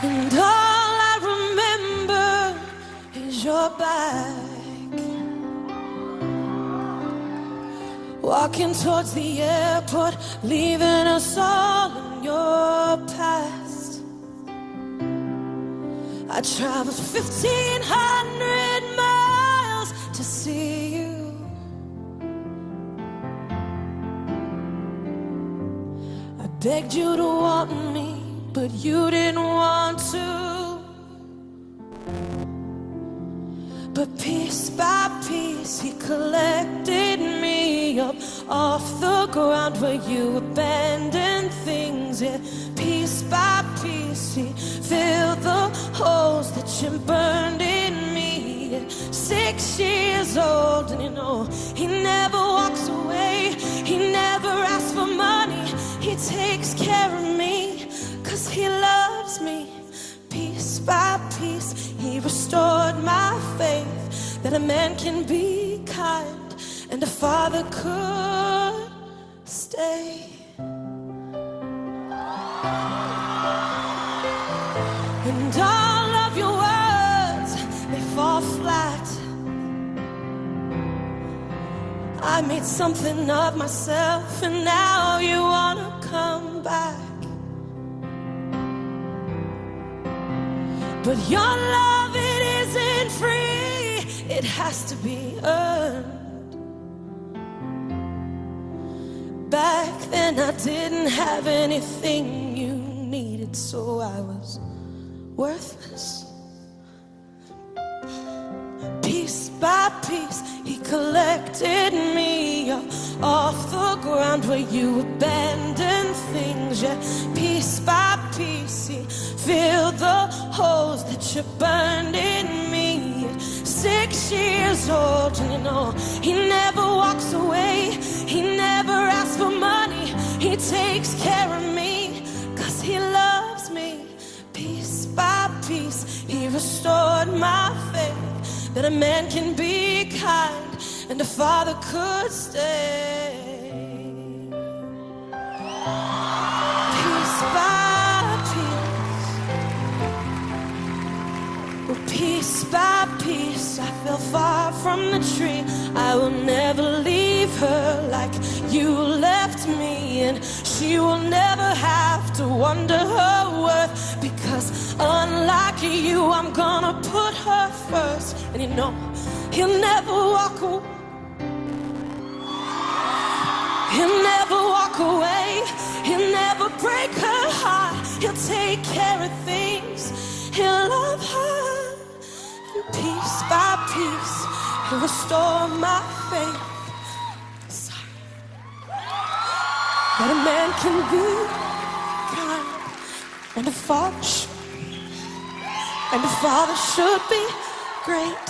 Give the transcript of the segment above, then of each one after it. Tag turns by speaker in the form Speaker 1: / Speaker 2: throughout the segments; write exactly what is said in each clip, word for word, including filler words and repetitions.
Speaker 1: And all I remember is your back, walking towards the airport, leaving us all in your past. I traveled fifteen hundred miles to see you. I begged you to want me, but you didn't want to. But piece by piece he collected me up off the ground where you abandoned things. Yeah, piece by piece he filled the holes that you burned in me. Yeah, six years old, and you know he never walks away. He never asks for money. He takes care of me, 'cause he loves me. Piece by piece, he restored my faith that a man can be kind and a father could stay. And all of your words, they fall flat. I made something of myself, and now you wanna come back. But your love, it isn't free, it has to be earned. Back then I didn't have anything you needed, so I was worthless. Piece by piece he collected me up off the ground where you abandoned things. Yeah, piece by piece he filled the holes that you burned in me. Six years old, and you know he never walks away. He never asks for money. He takes care of me, 'cause he loves me. Piece by piece he restored my faith that a man can be kind and a father could stay. Piece by piece, well, piece by piece, I fell far from the tree. I will never leave her like you left me, and she will never have to wonder her worth, because unlike you, I'm gonna put her first. And you know he'll never walk away. He'll never walk away. He'll never break her heart. He'll take care of things. He'll love her. And piece by piece, he'll restore my faith. Sorry. That a man can be kind, and a father should, and a father should be great.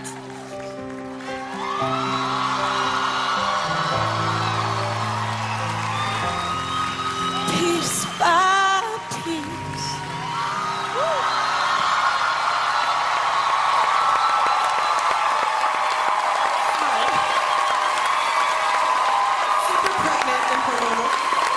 Speaker 1: Piece by piece.
Speaker 2: Super pregnant and hormonal.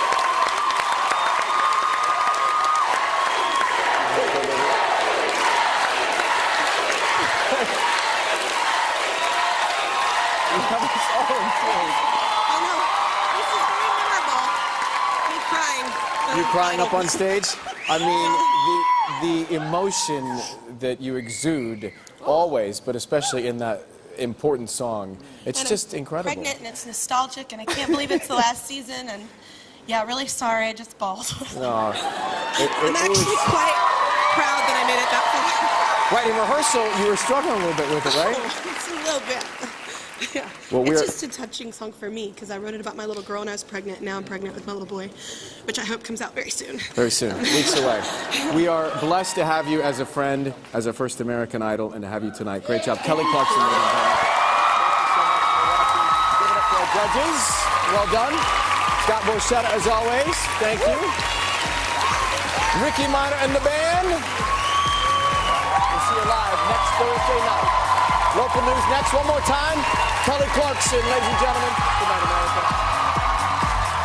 Speaker 2: I know. This is very memorable. Me crying.
Speaker 3: You crying up on stage? I mean, the, the emotion that you exude always, but especially in that important song, it's
Speaker 2: And
Speaker 3: just
Speaker 2: I'm
Speaker 3: incredible.
Speaker 2: Pregnant, and it's nostalgic, and I can't believe it's the last season. And yeah, really sorry, I just bawled.
Speaker 3: No, it, it,
Speaker 2: I'm
Speaker 3: it
Speaker 2: actually
Speaker 3: was,
Speaker 2: quite proud that I made it that far.
Speaker 3: right, in rehearsal, you were struggling a little bit with it, right?
Speaker 2: It's a little bit. Yeah.
Speaker 3: Well,
Speaker 2: it's
Speaker 3: we're-
Speaker 2: just a touching song for me, because I wrote it about my little girl when I was pregnant, and now I'm pregnant with my little boy, which I hope comes out very soon.
Speaker 3: Very soon, weeks away. We are blessed to have you as a friend, as a first American Idol, and to have you tonight. Great job. Kelly Clarkson. Ladies and gentlemen. Give it up for our judges. Well done. Scott Borchetta, as always. Thank you. Ricky Minor and the band. We'll see you live next Thursday night. Local news next. One more time. Kelly Clarkson, ladies and gentlemen. Good night, America.